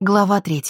Глава 3.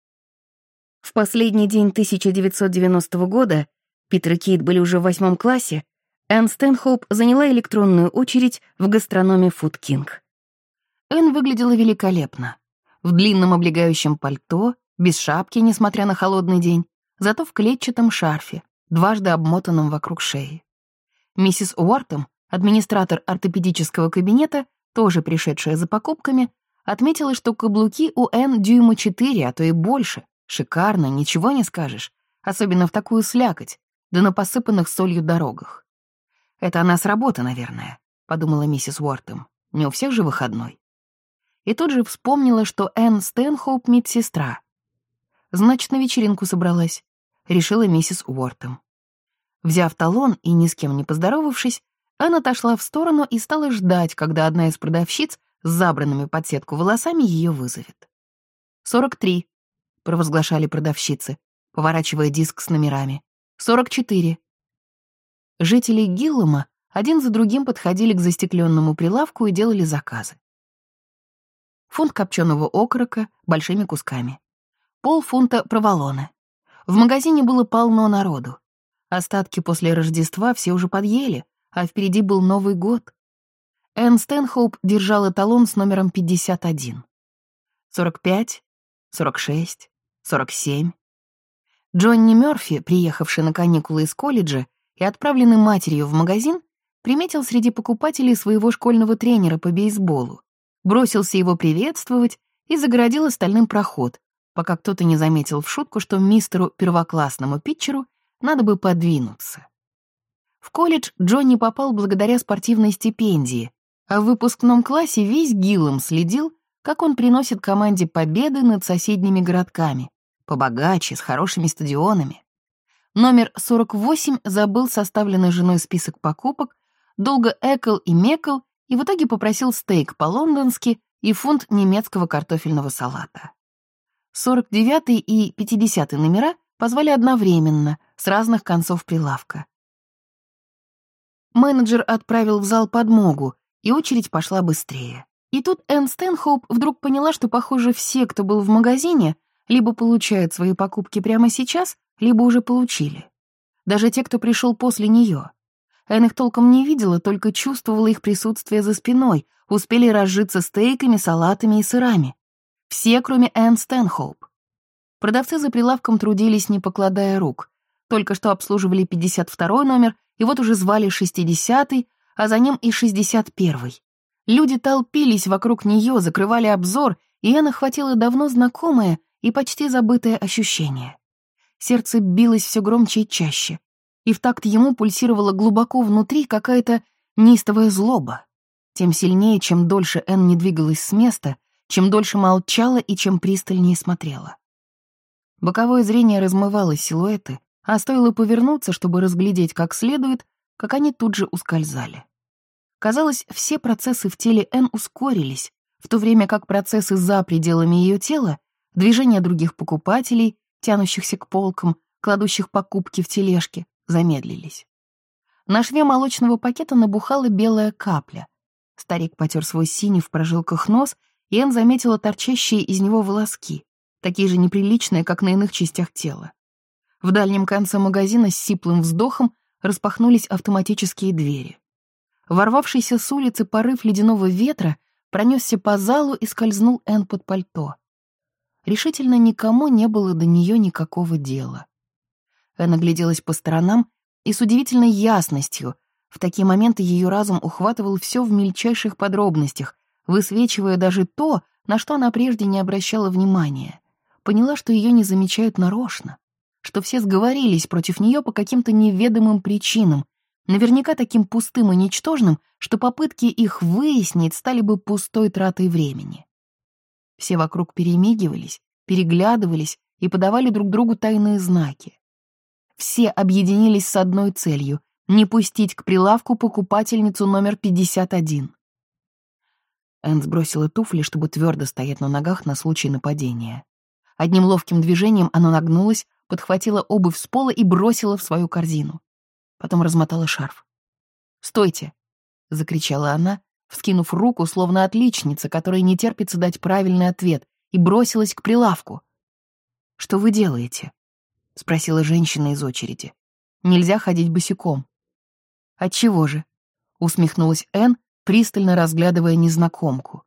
В последний день 1990 года, Питер и Кейт были уже в 8 классе, Энн Стэнхоуп заняла электронную очередь в гастрономе Food King. Энн выглядела великолепно. В длинном облегающем пальто, без шапки, несмотря на холодный день, зато в клетчатом шарфе, дважды обмотанном вокруг шеи. Миссис Уортом, администратор ортопедического кабинета, тоже пришедшая за покупками, отметила, что каблуки у Энн дюйма 4, а то и больше. Шикарно, ничего не скажешь. Особенно в такую слякоть, да на посыпанных солью дорогах. «Это она с работы, наверное», — подумала миссис Уортом. «Не у всех же выходной». И тут же вспомнила, что Энн Стэнхоуп — медсестра. «Значит, на вечеринку собралась», — решила миссис Уортом. Взяв талон и ни с кем не поздоровавшись, Энн отошла в сторону и стала ждать, когда одна из продавщиц с забранными под сетку волосами ее вызовет. 43, провозглашали продавщицы, поворачивая диск с номерами. 44. Жители Гиллама один за другим подходили к застекленному прилавку и делали заказы. Фунт копченого окорока большими кусками. Полфунта проволоны. В магазине было полно народу. Остатки после Рождества все уже подъели, а впереди был Новый год. Энн Стэнхоуп держала талон с номером 51. 45, 46, 47. Джонни Мёрфи, приехавший на каникулы из колледжа и отправленный матерью в магазин, приметил среди покупателей своего школьного тренера по бейсболу, бросился его приветствовать и загородил остальным проход, пока кто-то не заметил в шутку, что мистеру первоклассному питчеру надо бы подвинуться. В колледж Джонни попал благодаря спортивной стипендии, а в выпускном классе весь Гиллам следил, как он приносит команде победы над соседними городками, побогаче, с хорошими стадионами. Номер 48 забыл составленный женой список покупок, долго экал и мекал и в итоге попросил стейк по-лондонски и фунт немецкого картофельного салата. 49 и 50 номера позвали одновременно, с разных концов прилавка. Менеджер отправил в зал подмогу, и очередь пошла быстрее. И тут Энн Стэнхоуп вдруг поняла, что, похоже, все, кто был в магазине, либо получают свои покупки прямо сейчас, либо уже получили. Даже те, кто пришел после нее. Энн их толком не видела, только чувствовала их присутствие за спиной, успели разжиться стейками, салатами и сырами. Все, кроме Энн Стэнхоуп. Продавцы за прилавком трудились, не покладая рук. Только что обслуживали 52 номер, и вот уже звали 60-й, а за ним и 61-й. Люди толпились вокруг нее, закрывали обзор, и Энн охватила давно знакомое и почти забытое ощущение. Сердце билось все громче и чаще, и в такт ему пульсировала глубоко внутри какая-то неистовая злоба. Тем сильнее, чем дольше Энн не двигалась с места, чем дольше молчала и чем пристальнее смотрела. Боковое зрение размывало силуэты, а стоило повернуться, чтобы разглядеть как следует, как они тут же ускользали. Казалось, все процессы в теле Энн ускорились, в то время как процессы за пределами ее тела, движения других покупателей, тянущихся к полкам, кладущих покупки в тележки, замедлились. На шве молочного пакета набухала белая капля. Старик потер свой синий в прожилках нос, и Энн заметила торчащие из него волоски, такие же неприличные, как на иных частях тела. В дальнем конце магазина с сиплым вздохом распахнулись автоматические двери. Ворвавшийся с улицы порыв ледяного ветра пронесся по залу и скользнул Энн под пальто. Решительно никому не было до нее никакого дела. Энн огляделась по сторонам, и с удивительной ясностью в такие моменты ее разум ухватывал все в мельчайших подробностях, высвечивая даже то, на что она прежде не обращала внимания. Поняла, что ее не замечают нарочно, что все сговорились против нее по каким-то неведомым причинам, наверняка таким пустым и ничтожным, что попытки их выяснить стали бы пустой тратой времени. Все вокруг перемигивались, переглядывались и подавали друг другу тайные знаки. Все объединились с одной целью — не пустить к прилавку покупательницу номер 51. Энн сбросила туфли, чтобы твердо стоять на ногах на случай нападения. Одним ловким движением она нагнулась, подхватила обувь с пола и бросила в свою корзину. Потом размотала шарф. «Стойте!» — закричала она, вскинув руку, словно отличница, которой не терпится дать правильный ответ, и бросилась к прилавку. «Что вы делаете?» — спросила женщина из очереди. «Нельзя ходить босиком». «Отчего же?» — усмехнулась Энн, пристально разглядывая незнакомку.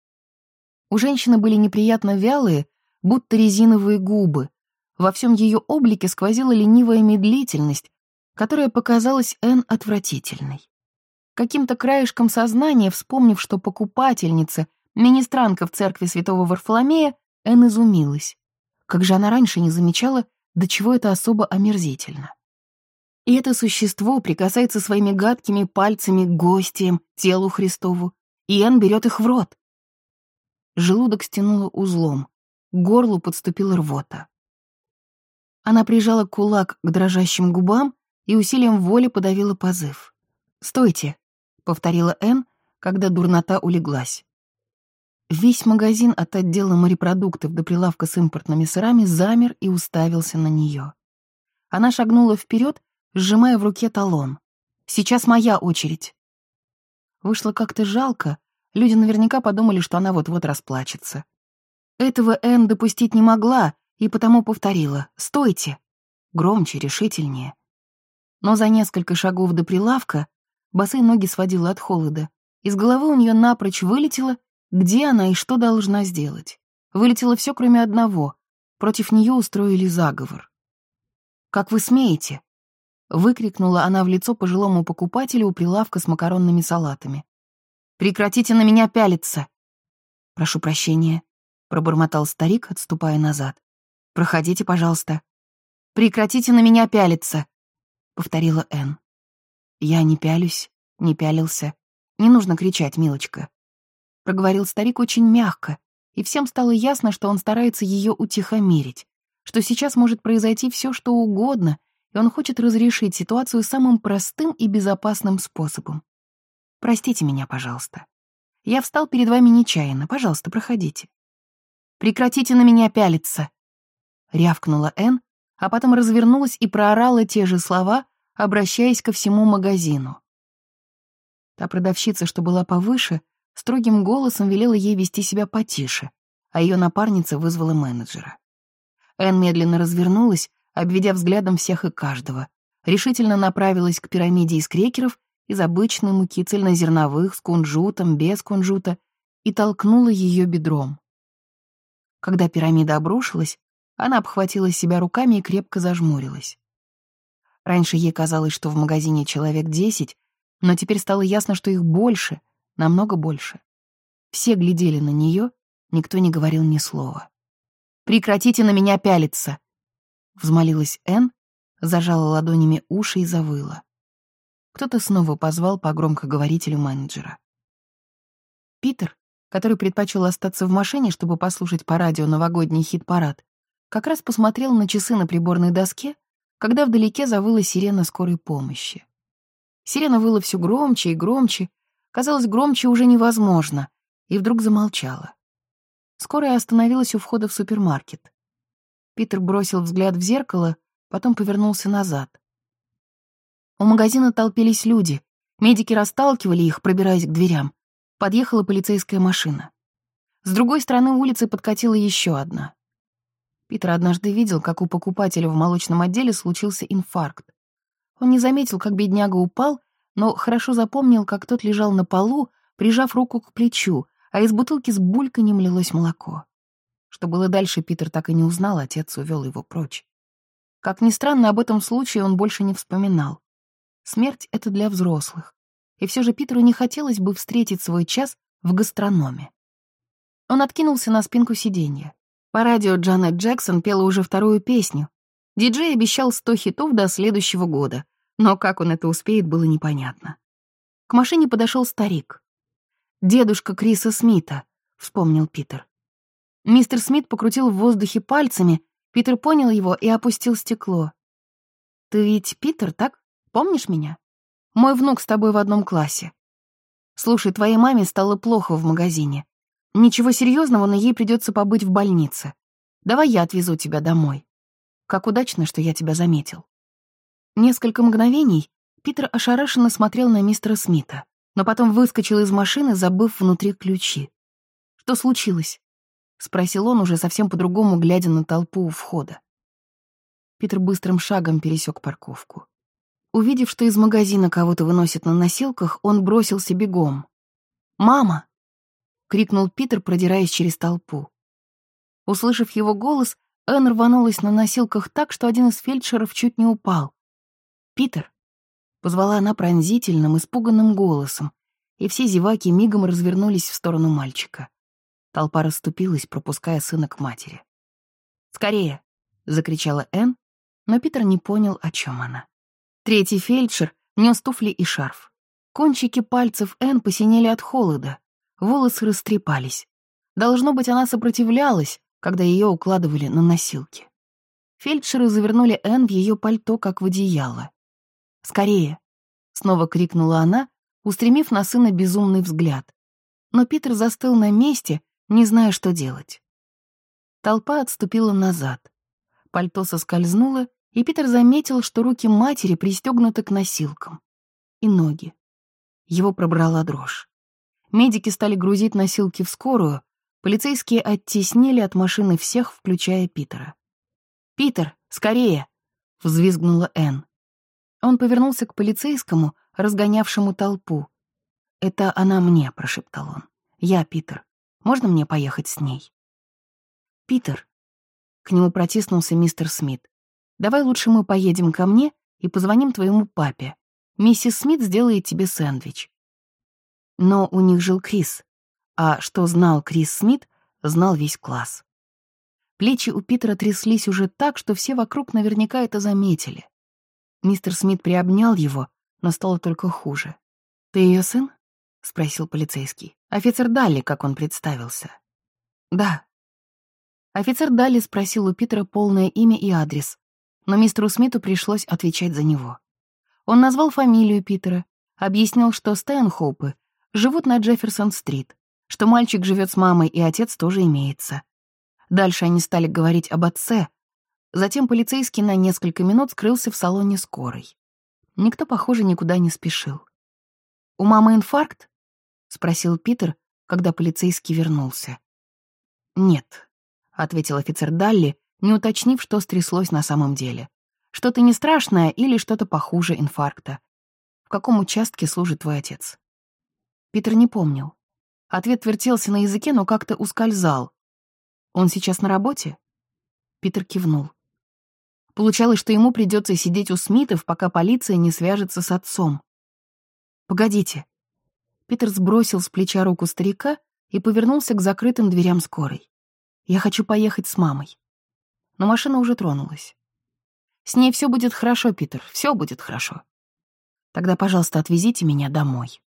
У женщины были неприятно вялые, будто резиновые губы. Во всем ее облике сквозила ленивая медлительность, которая показалась Энн отвратительной. Каким-то краешком сознания, вспомнив, что покупательница, министрантка в церкви святого Варфоломея, Энн изумилась. Как же она раньше не замечала, до чего это особо омерзительно. И это существо прикасается своими гадкими пальцами к гостям, телу Христову, и Энн берет их в рот. Желудок стянуло узлом, к горлу подступила рвота. Она прижала кулак к дрожащим губам и усилием воли подавила позыв. «Стойте», — повторила Энн, когда дурнота улеглась. Весь магазин от отдела морепродуктов до прилавка с импортными сырами замер и уставился на нее. Она шагнула вперед, сжимая в руке талон. «Сейчас моя очередь». Вышло как-то жалко, люди наверняка подумали, что она вот-вот расплачется. Этого Энн допустить не могла, и потому повторила «Стойте!» Громче, решительнее. Но за несколько шагов до прилавка босые ноги сводила от холода. Из головы у нее напрочь вылетело, где она и что должна сделать. Вылетело все, кроме одного. Против нее устроили заговор. «Как вы смеете?» — выкрикнула она в лицо пожилому покупателю у прилавка с макаронными салатами. «Прекратите на меня пялиться!» «Прошу прощения», — пробормотал старик, отступая назад. «Проходите, пожалуйста». «Прекратите на меня пялиться», — повторила Энн. «Я не пялюсь, не пялился. Не нужно кричать, милочка», — проговорил старик очень мягко, и всем стало ясно, что он старается ее утихомирить, что сейчас может произойти все, что угодно, и он хочет разрешить ситуацию самым простым и безопасным способом. «Простите меня, пожалуйста. Я встал перед вами нечаянно. Пожалуйста, проходите». «Прекратите на меня пялиться», — рявкнула Энн, а потом развернулась и проорала те же слова, обращаясь ко всему магазину. Та продавщица, что была повыше, строгим голосом велела ей вести себя потише, а ее напарница вызвала менеджера. Энн медленно развернулась, обведя взглядом всех и каждого, решительно направилась к пирамиде из крекеров из обычной муки, цельнозерновых, с кунжутом, без кунжута, и толкнула ее бедром. Когда пирамида обрушилась, она обхватила себя руками и крепко зажмурилась. Раньше ей казалось, что в магазине человек 10, но теперь стало ясно, что их больше, намного больше. Все глядели на нее, никто не говорил ни слова. «Прекратите на меня пялиться!» — взмолилась Энн, зажала ладонями уши и завыла. Кто-то снова позвал по громкоговорителю менеджера. Питер, который предпочел остаться в машине, чтобы послушать по радио новогодний хит-парад, как раз посмотрел на часы на приборной доске, когда вдалеке завыла сирена скорой помощи. Сирена выла все громче и громче, казалось, громче уже невозможно, и вдруг замолчала. Скорая остановилась у входа в супермаркет. Питер бросил взгляд в зеркало, потом повернулся назад. У магазина толпились люди, медики расталкивали их, пробираясь к дверям. Подъехала полицейская машина. С другой стороны улицы подкатила еще одна. Питер однажды видел, как у покупателя в молочном отделе случился инфаркт. Он не заметил, как бедняга упал, но хорошо запомнил, как тот лежал на полу, прижав руку к плечу, а из бутылки с бульканьем лилось молоко. Что было дальше, Питер так и не узнал, отец увел его прочь. Как ни странно, об этом случае он больше не вспоминал. Смерть — это для взрослых. И все же Питеру не хотелось бы встретить свой час в гастрономе. Он откинулся на спинку сиденья. По радио Джанет Джексон пела уже вторую песню. Диджей обещал 100 хитов до следующего года, но как он это успеет, было непонятно. К машине подошел старик. «Дедушка Криса Смита», — вспомнил Питер. Мистер Смит покрутил в воздухе пальцами, Питер понял его и опустил стекло. «Ты ведь Питер, так? Помнишь меня? Мой внук с тобой в одном классе. Слушай, твоей маме стало плохо в магазине. Ничего серьезного, но ей придется побыть в больнице. Давай я отвезу тебя домой. Как удачно, что я тебя заметил». Несколько мгновений Питер ошарашенно смотрел на мистера Смита, но потом выскочил из машины, забыв внутри ключи. «Что случилось?» — спросил он, уже совсем по-другому, глядя на толпу у входа. Питер быстрым шагом пересек парковку. Увидев, что из магазина кого-то выносят на носилках, он бросился бегом. «Мама!» — крикнул Питер, продираясь через толпу. Услышав его голос, Энн рванулась на носилках так, что один из фельдшеров чуть не упал. «Питер!» — позвала она пронзительным, испуганным голосом, и все зеваки мигом развернулись в сторону мальчика. Толпа расступилась, пропуская сына к матери. «Скорее!» — закричала Энн, но Питер не понял, о чем она. Третий фельдшер нес туфли и шарф. Кончики пальцев Энн посинели от холода, волосы растрепались. Должно быть, она сопротивлялась, когда ее укладывали на носилки. Фельдшеры завернули Энн в ее пальто, как в одеяло. «Скорее!» — снова крикнула она, устремив на сына безумный взгляд. Но Питер застыл на месте, не зная, что делать. Толпа отступила назад. Пальто соскользнуло, и Питер заметил, что руки матери пристегнуты к носилкам. И ноги. Его пробрала дрожь. Медики стали грузить носилки в скорую, полицейские оттеснили от машины всех, включая Питера. «Питер, скорее!» — взвизгнула Энн. Он повернулся к полицейскому, разгонявшему толпу. «Это она мне», — прошептал он. «Я, Питер. Можно мне поехать с ней?» «Питер», — к нему протиснулся мистер Смит, «давай лучше мы поедем ко мне и позвоним твоему папе. Миссис Смит сделает тебе сэндвич». Но у них жил Крис, а что знал Крис Смит, знал весь класс. Плечи у Питера тряслись уже так, что все вокруг наверняка это заметили. Мистер Смит приобнял его, но стало только хуже. «Ты ее сын?» — спросил полицейский. «Офицер Далли, как он представился». «Да». Офицер Далли спросил у Питера полное имя и адрес, но мистеру Смиту пришлось отвечать за него. Он назвал фамилию Питера, объяснил, что Стэнхоупы живут на Джефферсон-стрит, что мальчик живет с мамой и отец тоже имеется. Дальше они стали говорить об отце. Затем полицейский на несколько минут скрылся в салоне скорой. Никто, похоже, никуда не спешил. «У мамы инфаркт?» — спросил Питер, когда полицейский вернулся. «Нет», — ответил офицер Далли, не уточнив, что стряслось на самом деле. «Что-то не страшное или что-то похуже инфаркта. В каком участке служит твой отец?» Питер не помнил. Ответ вертелся на языке, но как-то ускользал. «Он сейчас на работе?» Питер кивнул. Получалось, что ему придется сидеть у Смитов, пока полиция не свяжется с отцом. «Погодите». Питер сбросил с плеча руку старика и повернулся к закрытым дверям скорой. «Я хочу поехать с мамой». Но машина уже тронулась. «С ней все будет хорошо, Питер, все будет хорошо. Тогда, пожалуйста, отвезите меня домой».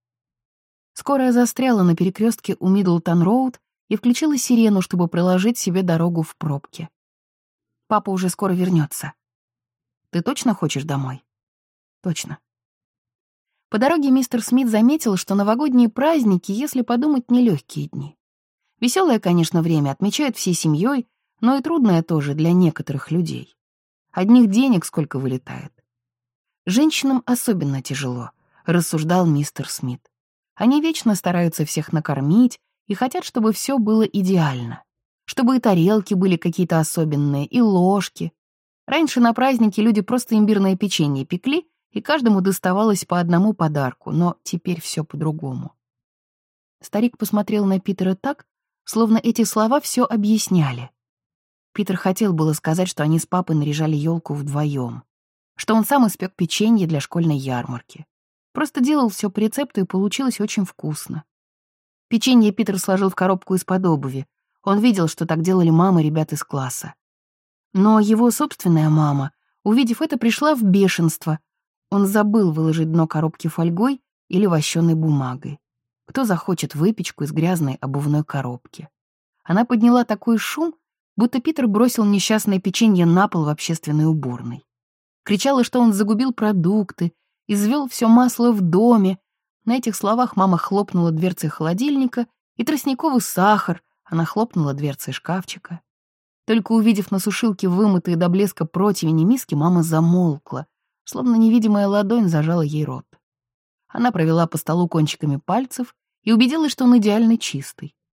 Скорая застряла на перекрестке у Мидлтон-роуд и включила сирену, чтобы проложить себе дорогу в пробке. «Папа уже скоро вернется. Ты точно хочешь домой?» «Точно». По дороге мистер Смит заметил, что новогодние праздники, если подумать, нелегкие дни. Веселое, конечно, время отмечают всей семьей, но и трудное тоже для некоторых людей. Одних денег сколько вылетает. Женщинам особенно тяжело, рассуждал мистер Смит. Они вечно стараются всех накормить и хотят, чтобы все было идеально. Чтобы и тарелки были какие-то особенные, и ложки. Раньше на праздники люди просто имбирное печенье пекли, и каждому доставалось по одному подарку, но теперь все по-другому. Старик посмотрел на Питера так, словно эти слова все объясняли. Питер хотел было сказать, что они с папой наряжали елку вдвоем, что он сам испек печенье для школьной ярмарки. Просто делал все по рецепту, и получилось очень вкусно. Печенье Питер сложил в коробку из-под обуви. Он видел, что так делали мамы ребят из класса. Но его собственная мама, увидев это, пришла в бешенство. Он забыл выложить дно коробки фольгой или вощеной бумагой. Кто захочет выпечку из грязной обувной коробки? Она подняла такой шум, будто Питер бросил несчастное печенье на пол в общественной уборной. Кричала, что он загубил продукты, извел все масло в доме. На этих словах мама хлопнула дверцей холодильника, и тростниковый сахар, она хлопнула дверцей шкафчика. Только увидев на сушилке вымытые до блеска противень и миски, мама замолкла, словно невидимая ладонь зажала ей рот. Она провела по столу кончиками пальцев и убедилась, что он идеально чистый.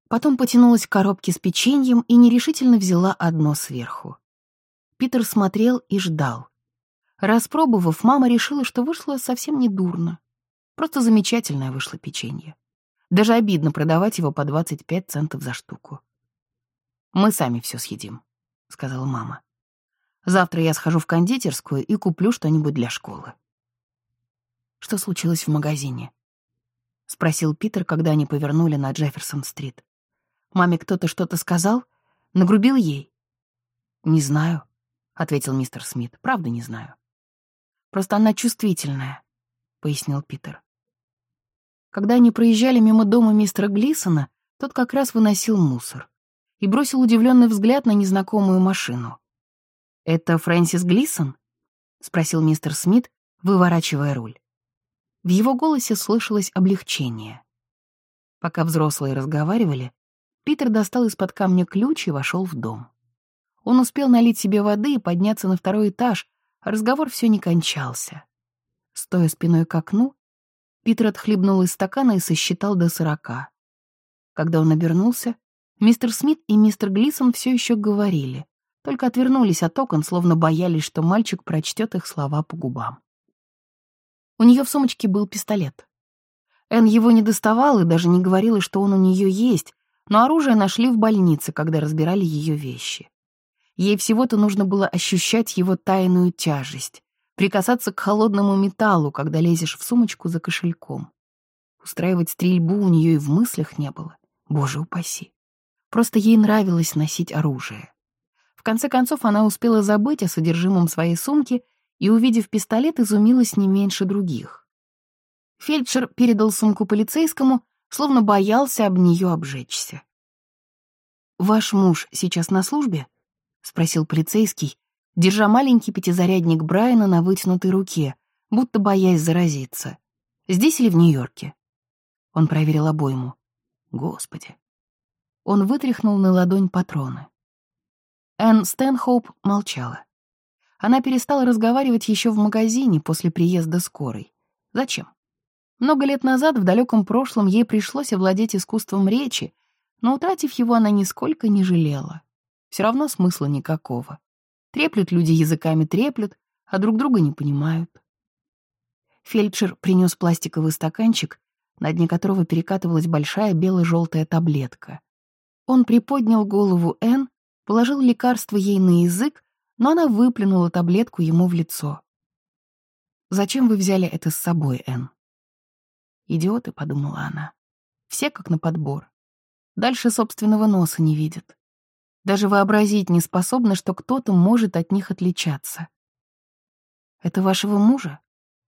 Потом потянулась к коробке с печеньем и нерешительно взяла одно сверху. Питер смотрел и ждал. Распробовав, мама решила, что вышло совсем не дурно. Просто замечательное вышло печенье. Даже обидно продавать его по 25 центов за штуку. «Мы сами все съедим», — сказала мама. «Завтра я схожу в кондитерскую и куплю что-нибудь для школы». «Что случилось в магазине?» — спросил Питер, когда они повернули на Джефферсон-стрит. «Маме кто-то что-то сказал? Нагрубил ей?» «Не знаю», — ответил мистер Смит. «Правда не знаю». «Просто она чувствительная», — пояснил Питер. Когда они проезжали мимо дома мистера Глисона, тот как раз выносил мусор и бросил удивленный взгляд на незнакомую машину. «Это Фрэнсис Глисон?» — спросил мистер Смит, выворачивая руль. В его голосе слышалось облегчение. Пока взрослые разговаривали, Питер достал из-под камня ключ и вошел в дом. Он успел налить себе воды и подняться на второй этаж, а разговор все не кончался. Стоя спиной к окну, Питер отхлебнул из стакана и сосчитал до 40. Когда он обернулся, мистер Смит и мистер Глисон все еще говорили, только отвернулись от окон, словно боялись, что мальчик прочтет их слова по губам. У нее в сумочке был пистолет. Энн его не доставала и даже не говорила, что он у нее есть, но оружие нашли в больнице, когда разбирали ее вещи. Ей всего-то нужно было ощущать его тайную тяжесть, прикасаться к холодному металлу, когда лезешь в сумочку за кошельком. Устраивать стрельбу у нее и в мыслях не было. Боже упаси. Просто ей нравилось носить оружие. В конце концов, она успела забыть о содержимом своей сумки и, увидев пистолет, изумилась не меньше других. Фельдшер передал сумку полицейскому, словно боялся об нее обжечься. «Ваш муж сейчас на службе?» — спросил полицейский, держа маленький пятизарядник Брайана на вытянутой руке, будто боясь заразиться. «Здесь или в Нью-Йорке?» Он проверил обойму. Господи. Он вытряхнул на ладонь патроны. Энн Стэнхоуп молчала. Она перестала разговаривать еще в магазине после приезда скорой. Зачем? Много лет назад, в далеком прошлом, ей пришлось овладеть искусством речи, но, утратив его, она нисколько не жалела. Все равно смысла никакого. Треплют люди языками, треплют, а друг друга не понимают. Фельдшер принес пластиковый стаканчик, на дне которого перекатывалась большая бело-желтая таблетка. Он приподнял голову Энн, положил лекарство ей на язык, но она выплюнула таблетку ему в лицо. «Зачем вы взяли это с собой, Энн?» «Идиоты», — подумала она. «Все как на подбор. Дальше собственного носа не видят. Даже вообразить не способны, что кто-то может от них отличаться». «Это вашего мужа?»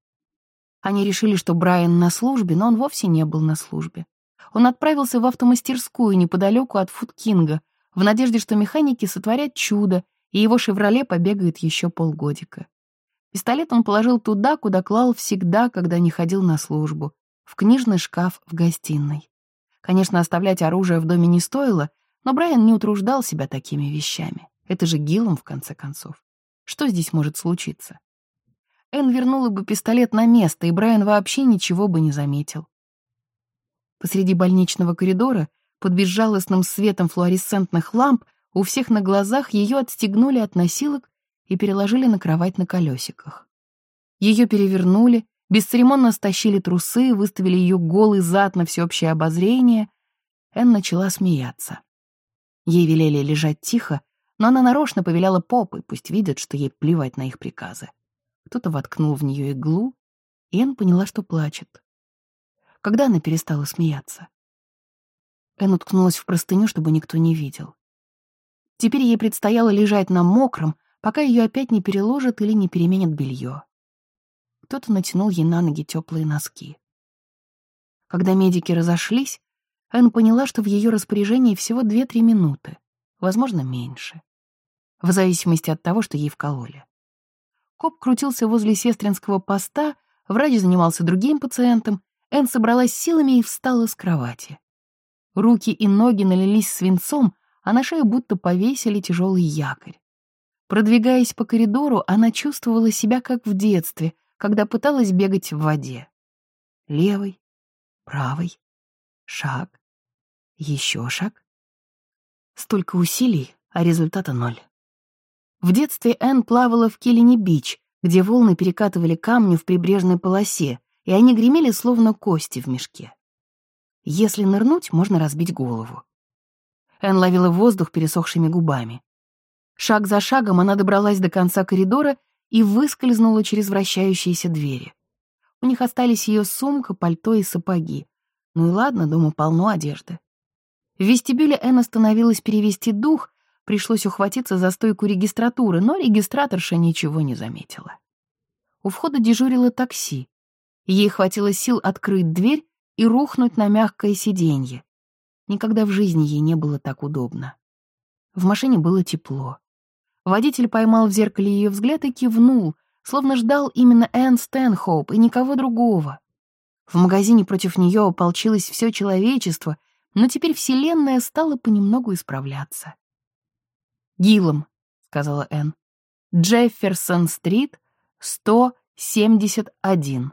Они решили, что Брайан на службе, но он вовсе не был на службе. Он отправился в автомастерскую неподалеку от Фудкинга, в надежде, что механики сотворят чудо, и его «Шевроле» побегает еще полгодика. Пистолет он положил туда, куда клал всегда, когда не ходил на службу, в книжный шкаф в гостиной. Конечно, оставлять оружие в доме не стоило, но Брайан не утруждал себя такими вещами. Это же Гиллом, в конце концов. Что здесь может случиться? Энн вернула бы пистолет на место, и Брайан вообще ничего бы не заметил. Посреди больничного коридора, под безжалостным светом флуоресцентных ламп, у всех на глазах ее отстегнули от носилок и переложили на кровать на колесиках. Ее перевернули, бесцеремонно стащили трусы, выставили ее голый зад на всеобщее обозрение. Энн начала смеяться. Ей велели лежать тихо, но она нарочно повеляла попой, пусть видят, что ей плевать на их приказы. Кто-то воткнул в нее иглу, и Энн поняла, что плачет. Когда она перестала смеяться? Энн уткнулась в простыню, чтобы никто не видел. Теперь ей предстояло лежать на мокром, пока ее опять не переложат или не переменят белье. Кто-то натянул ей на ноги теплые носки. Когда медики разошлись, Энн поняла, что в ее распоряжении всего 2-3 минуты, возможно, меньше, в зависимости от того, что ей вкололи. Коп крутился возле сестринского поста, врач занимался другим пациентом, Энн собралась силами и встала с кровати. Руки и ноги налились свинцом, а на шею будто повесили тяжелый якорь. Продвигаясь по коридору, она чувствовала себя как в детстве, когда пыталась бегать в воде. Левый, правый, шаг. Еще шаг. Столько усилий, а результата ноль. В детстве Энн плавала в Киллини-Бич, где волны перекатывали камни в прибрежной полосе, и они гремели словно кости в мешке. Если нырнуть, можно разбить голову. Энн ловила воздух пересохшими губами. Шаг за шагом она добралась до конца коридора и выскользнула через вращающиеся двери. У них остались ее сумка, пальто и сапоги. Ну и ладно, дома полно одежды. В вестибюле Энн остановилась перевести дух, пришлось ухватиться за стойку регистратуры, но регистраторша ничего не заметила. У входа дежурило такси. Ей хватило сил открыть дверь и рухнуть на мягкое сиденье. Никогда в жизни ей не было так удобно. В машине было тепло. Водитель поймал в зеркале ее взгляд и кивнул, словно ждал именно Энн Стэнхоуп и никого другого. В магазине против нее ополчилось все человечество, но теперь вселенная стала понемногу исправляться. «Гиллом», — сказала Энн, — «Джефферсон-стрит, 171».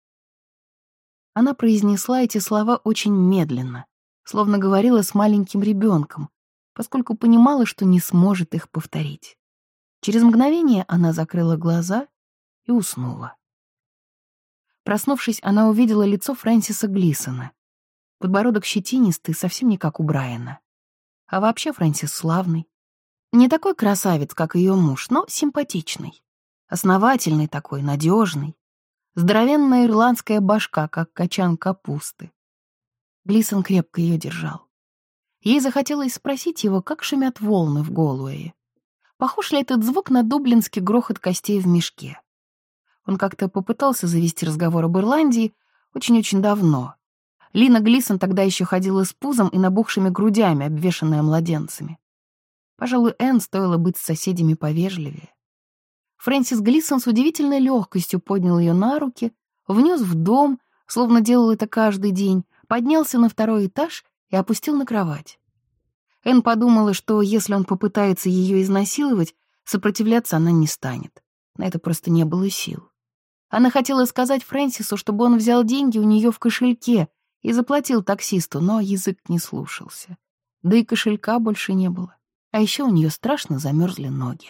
Она произнесла эти слова очень медленно, словно говорила с маленьким ребенком, поскольку понимала, что не сможет их повторить. Через мгновение она закрыла глаза и уснула. Проснувшись, она увидела лицо Фрэнсиса Глисона. Подбородок щетинистый, совсем не как у Брайана. А вообще Фрэнсис славный. Не такой красавец, как ее муж, но симпатичный. Основательный такой, надежный. Здоровенная ирландская башка, как качан капусты. Глисон крепко ее держал. Ей захотелось спросить его, как шумят волны в Голуэе. Похож ли этот звук на дублинский грохот костей в мешке? Он как-то попытался завести разговор об Ирландии очень-очень давно. Лина Глисон тогда еще ходила с пузом и набухшими грудями, обвешанная младенцами. Пожалуй, Энн стоило быть с соседями повежливее. Фрэнсис Глисон с удивительной легкостью поднял ее на руки, внес в дом, словно делал это каждый день, поднялся на второй этаж и опустил на кровать. Энн подумала, что если он попытается ее изнасиловать, сопротивляться она не станет. На это просто не было сил. Она хотела сказать Фрэнсису, чтобы он взял деньги у нее в кошельке и заплатил таксисту, но язык не слушался. Да и кошелька больше не было. А еще у нее страшно замерзли ноги.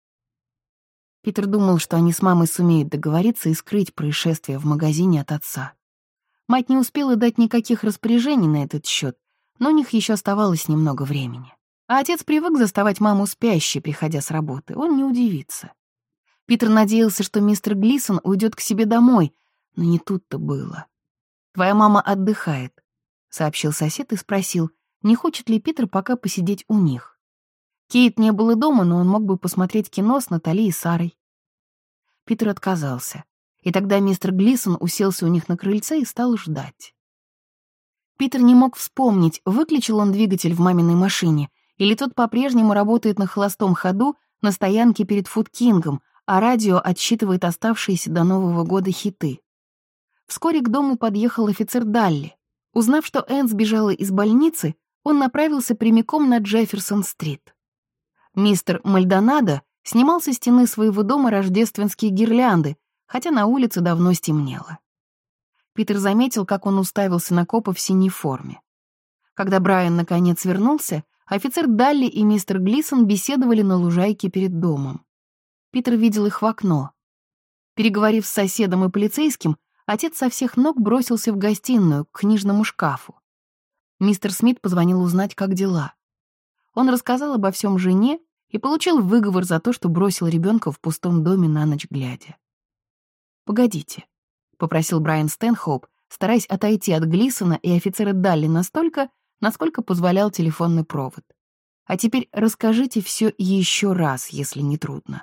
Питер думал, что они с мамой сумеют договориться и скрыть происшествие в магазине от отца. Мать не успела дать никаких распоряжений на этот счет, но у них еще оставалось немного времени. А отец привык заставать маму спящей, приходя с работы. Он не удивится. Питер надеялся, что мистер Глисон уйдет к себе домой, но не тут-то было. «Твоя мама отдыхает», — сообщил сосед и спросил, не хочет ли Питер пока посидеть у них. Кейт не было дома, но он мог бы посмотреть кино с Натали и Сарой. Питер отказался, и тогда мистер Глисон уселся у них на крыльце и стал ждать. Питер не мог вспомнить, выключил он двигатель в маминой машине, или тот по-прежнему работает на холостом ходу на стоянке перед Фуд Кингом, а радио отсчитывает оставшиеся до Нового года хиты. Вскоре к дому подъехал офицер Далли. Узнав, что Энн сбежала из больницы, он направился прямиком на Джефферсон-стрит. Мистер Мальдонадо снимал со стены своего дома рождественские гирлянды, хотя на улице давно стемнело. Питер заметил, как он уставился на копа в синей форме. Когда Брайан наконец вернулся, офицер Далли и мистер Глисон беседовали на лужайке перед домом. Питер видел их в окно. Переговорив с соседом и полицейским, отец со всех ног бросился в гостиную, к книжному шкафу. Мистер Смит позвонил узнать, как дела. Он рассказал обо всем жене и получил выговор за то, что бросил ребенка в пустом доме на ночь глядя. «Погодите», — попросил Брайан Стэнхоуп, стараясь отойти от Глисона и офицера Далли настолько, насколько позволял телефонный провод. «А теперь расскажите все еще раз, если не трудно».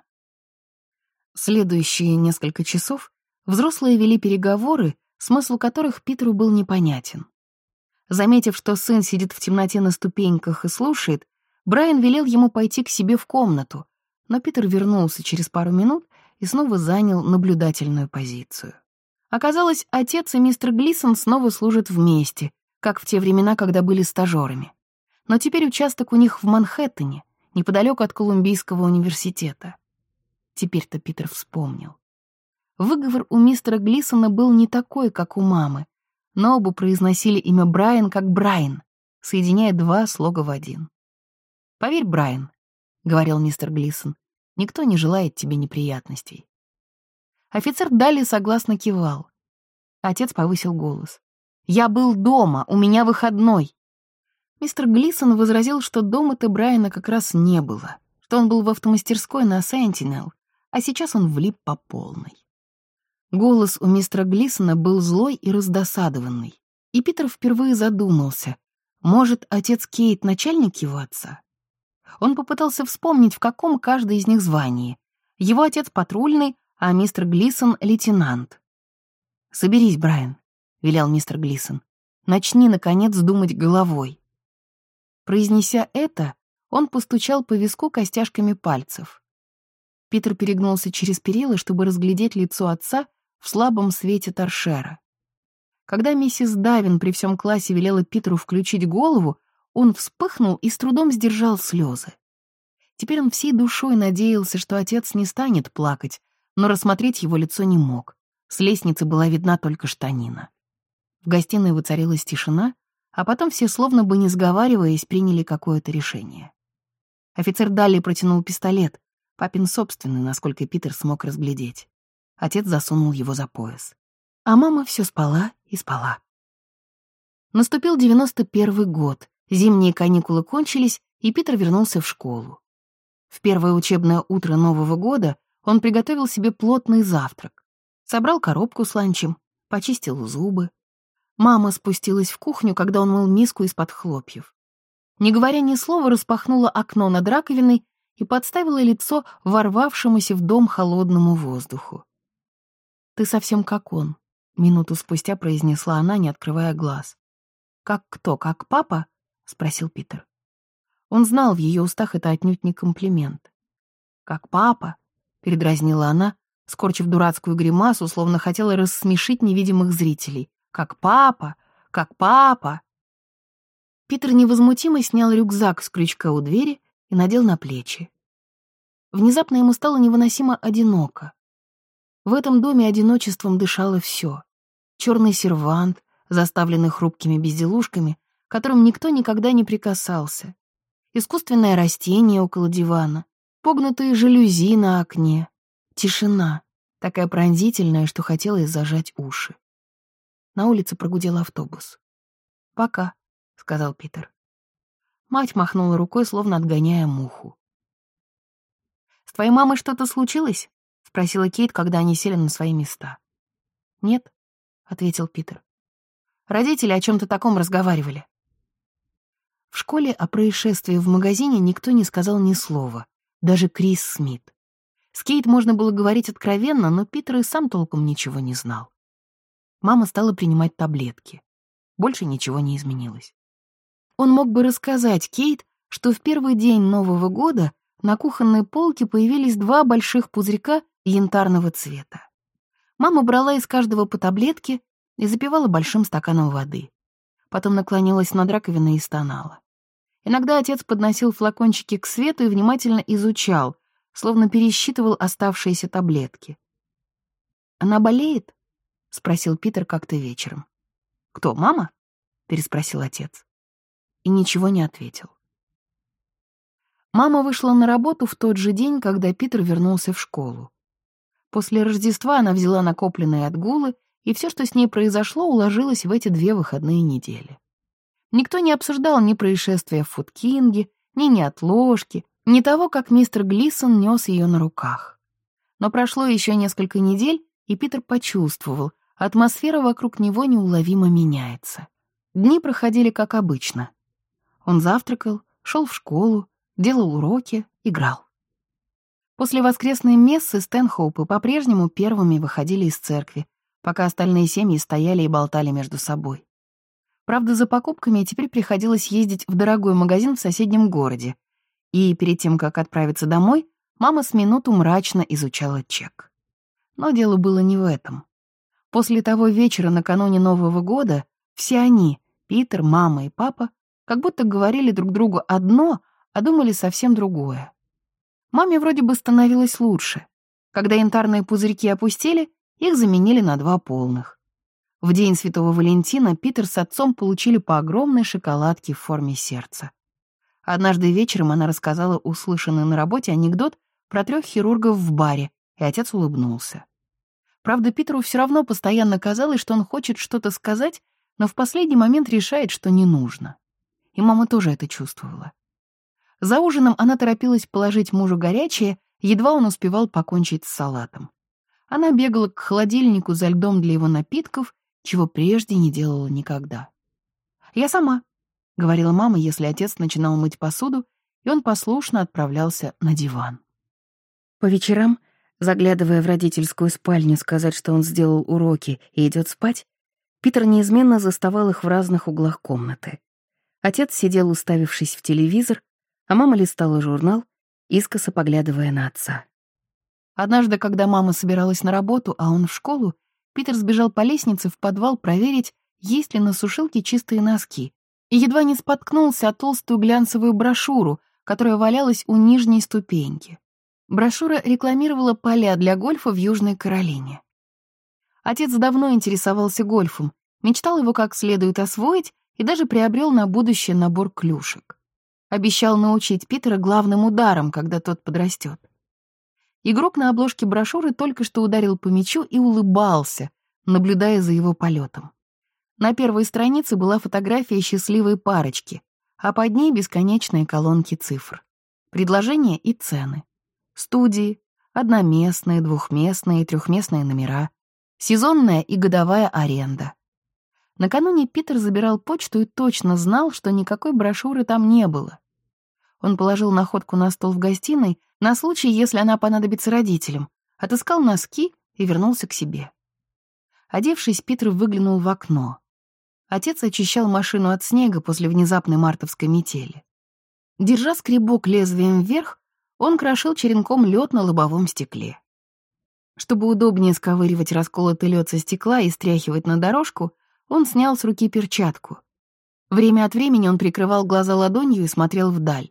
Следующие несколько часов взрослые вели переговоры, смысл которых Питеру был непонятен. Заметив, что сын сидит в темноте на ступеньках и слушает, Брайан велел ему пойти к себе в комнату, но Питер вернулся через пару минут и снова занял наблюдательную позицию. Оказалось, отец и мистер Глисон снова служат вместе, как в те времена, когда были стажерами. Но теперь участок у них в Манхэттене, неподалеку от Колумбийского университета. Теперь-то Питер вспомнил. Выговор у мистера Глисона был не такой, как у мамы, но оба произносили имя Брайан как Брайан, соединяя два слога в один. «Поверь, Брайан», — говорил мистер Глисон, — «никто не желает тебе неприятностей». Офицер Далли согласно кивал. Отец повысил голос. «Я был дома, у меня выходной». Мистер Глисон возразил, что дома-то Брайана как раз не было, что он был в автомастерской на Сентинел, а сейчас он влип по полной. Голос у мистера Глисона был злой и раздосадованный, и Питер впервые задумался, может, отец Кейт — начальник его отца? Он попытался вспомнить, в каком каждый из них звании. Его отец патрульный, а мистер Глисон — лейтенант. «Соберись, Брайан», — велел мистер Глисон. «Начни, наконец, думать головой». Произнеся это, он постучал по виску костяшками пальцев. Питер перегнулся через перила, чтобы разглядеть лицо отца в слабом свете торшера. Когда миссис Давин при всем классе велела Питеру включить голову, он вспыхнул и с трудом сдержал слезы. Теперь он всей душой надеялся, что отец не станет плакать, но рассмотреть его лицо не мог. С лестницы была видна только штанина. В гостиной воцарилась тишина, а потом все, словно бы не сговариваясь, приняли какое-то решение. Офицер Далли протянул пистолет, папин собственный, насколько Питер смог разглядеть. Отец засунул его за пояс. А мама все спала и спала. Наступил 91-й год, зимние каникулы кончились, и Питер вернулся в школу. В первое учебное утро Нового года он приготовил себе плотный завтрак. Собрал коробку с ланчем, почистил зубы. Мама спустилась в кухню, когда он мыл миску из-под хлопьев. Не говоря ни слова, распахнула окно над раковиной и подставила лицо ворвавшемуся в дом холодному воздуху. «Ты совсем как он», — минуту спустя произнесла она, не открывая глаз. «Как кто, как папа?» — спросил Питер. Он знал, в ее устах это отнюдь не комплимент. «Как папа?» — передразнила она, скорчив дурацкую гримасу, словно хотела рассмешить невидимых зрителей. «Как папа! Как папа!» Питер невозмутимо снял рюкзак с крючка у двери и надел на плечи. Внезапно ему стало невыносимо одиноко. В этом доме одиночеством дышало все. Черный сервант, заставленный хрупкими безделушками, к которым никто никогда не прикасался. Искусственное растение около дивана, погнутые жалюзи на окне. Тишина, такая пронзительная, что хотелось зажать уши. На улице прогудел автобус. «Пока», — сказал Питер. Мать махнула рукой, словно отгоняя муху. «С твоей мамой что-то случилось?» — спросила Кейт, когда они сели на свои места. «Нет», — ответил Питер. «Родители о чем-то таком разговаривали». В школе о происшествии в магазине никто не сказал ни слова, даже Крис Смит. С Кейт можно было говорить откровенно, но Питер и сам толком ничего не знал. Мама стала принимать таблетки. Больше ничего не изменилось. Он мог бы рассказать Кейт, что в первый день Нового года на кухонной полке появились два больших пузырька янтарного цвета. Мама брала из каждого по таблетке и запивала большим стаканом воды. Потом наклонилась над раковиной и стонала. Иногда отец подносил флакончики к свету и внимательно изучал, словно пересчитывал оставшиеся таблетки. «Она болеет?» — спросил Питер как-то вечером. «Кто, мама?» — переспросил отец. И ничего не ответил. Мама вышла на работу в тот же день, когда Питер вернулся в школу. После Рождества она взяла накопленные отгулы, и все, что с ней произошло, уложилось в эти 2 выходные недели. Никто не обсуждал ни происшествия в Фудкинге, ни неотложки, ни того, как мистер Глисон нес ее на руках. Но прошло еще несколько недель, и Питер почувствовал, атмосфера вокруг него неуловимо меняется. Дни проходили как обычно. Он завтракал, шел в школу, делал уроки, играл. После воскресной мессы Стэнхоупы по-прежнему первыми выходили из церкви, пока остальные семьи стояли и болтали между собой. Правда, за покупками теперь приходилось ездить в дорогой магазин в соседнем городе, и перед тем, как отправиться домой, мама с минуту мрачно изучала чек. Но дело было не в этом. После того вечера накануне Нового года все они, Питер, мама и папа, как будто говорили друг другу одно, а думали совсем другое. Маме вроде бы становилось лучше. Когда янтарные пузырьки опустели, их заменили на 2 полных. В день Святого Валентина Питер с отцом получили по огромной шоколадке в форме сердца. Однажды вечером она рассказала услышанный на работе анекдот про 3 хирургов в баре, и отец улыбнулся. Правда, Питеру все равно постоянно казалось, что он хочет что-то сказать, но в последний момент решает, что не нужно. И мама тоже это чувствовала. За ужином она торопилась положить мужу горячее, едва он успевал покончить с салатом. Она бегала к холодильнику за льдом для его напитков, чего прежде не делала никогда. «Я сама», — говорила мама, если отец начинал мыть посуду, и он послушно отправлялся на диван. По вечерам, заглядывая в родительскую спальню сказать, что он сделал уроки и идет спать, Питер неизменно заставал их в разных углах комнаты. Отец сидел, уставившись в телевизор, а мама листала журнал, искоса поглядывая на отца. Однажды, когда мама собиралась на работу, а он в школу, Питер сбежал по лестнице в подвал проверить, есть ли на сушилке чистые носки, и едва не споткнулся о толстую глянцевую брошюру, которая валялась у нижней ступеньки. Брошюра рекламировала поля для гольфа в Южной Каролине. Отец давно интересовался гольфом, мечтал его как следует освоить и даже приобрел на будущее набор клюшек. Обещал научить Питера главным ударам, когда тот подрастет. Игрок на обложке брошюры только что ударил по мячу и улыбался, наблюдая за его полетом. На первой странице была фотография счастливой парочки, а под ней бесконечные колонки цифр. Предложения и цены. Студии, одноместные, двухместные и трехместные номера, сезонная и годовая аренда. Накануне Питер забирал почту и точно знал, что никакой брошюры там не было. Он положил находку на стол в гостиной на случай, если она понадобится родителям, отыскал носки и вернулся к себе. Одевшись, Питер выглянул в окно. Отец очищал машину от снега после внезапной мартовской метели. Держа скребок лезвием вверх, он крошил черенком лед на лобовом стекле. Чтобы удобнее сковыривать расколотый лед со стекла и стряхивать на дорожку, он снял с руки перчатку. Время от времени он прикрывал глаза ладонью и смотрел вдаль.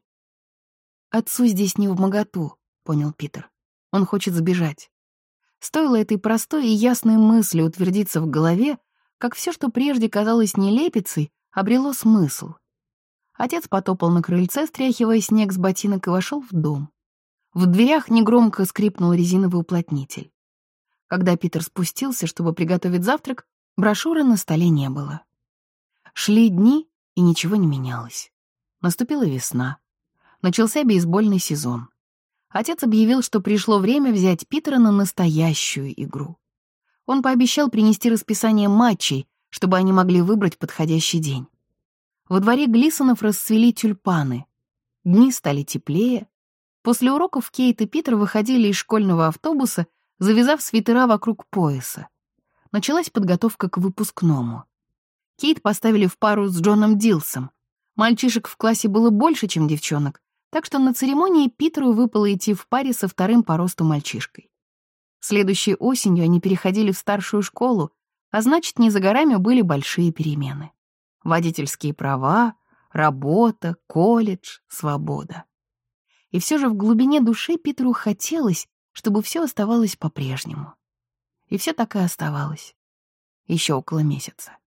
«Отцу здесь не вмоготу», — понял Питер. Он хочет сбежать. Стоило этой простой и ясной мысли утвердиться в голове, как все, что прежде казалось нелепицей, обрело смысл. Отец потопал на крыльце, стряхивая снег с ботинок, и вошел в дом. В дверях негромко скрипнул резиновый уплотнитель. Когда Питер спустился, чтобы приготовить завтрак, брошюры на столе не было. Шли дни, и ничего не менялось. Наступила весна. Начался бейсбольный сезон. Отец объявил, что пришло время взять Питера на настоящую игру. Он пообещал принести расписание матчей, чтобы они могли выбрать подходящий день. Во дворе Глисонов расцвели тюльпаны. Дни стали теплее. После уроков Кейт и Питер выходили из школьного автобуса, завязав свитера вокруг пояса. Началась подготовка к выпускному. Кейт поставили в пару с Джоном Дилсом. Мальчишек в классе было больше, чем девчонок, так что на церемонии Питеру выпало идти в паре со вторым по росту мальчишкой. Следующей осенью они переходили в старшую школу, а значит, не за горами были большие перемены. Водительские права, работа, колледж, свобода. И все же в глубине души Питеру хотелось, чтобы все оставалось по-прежнему. И все так и оставалось. Еще около месяца.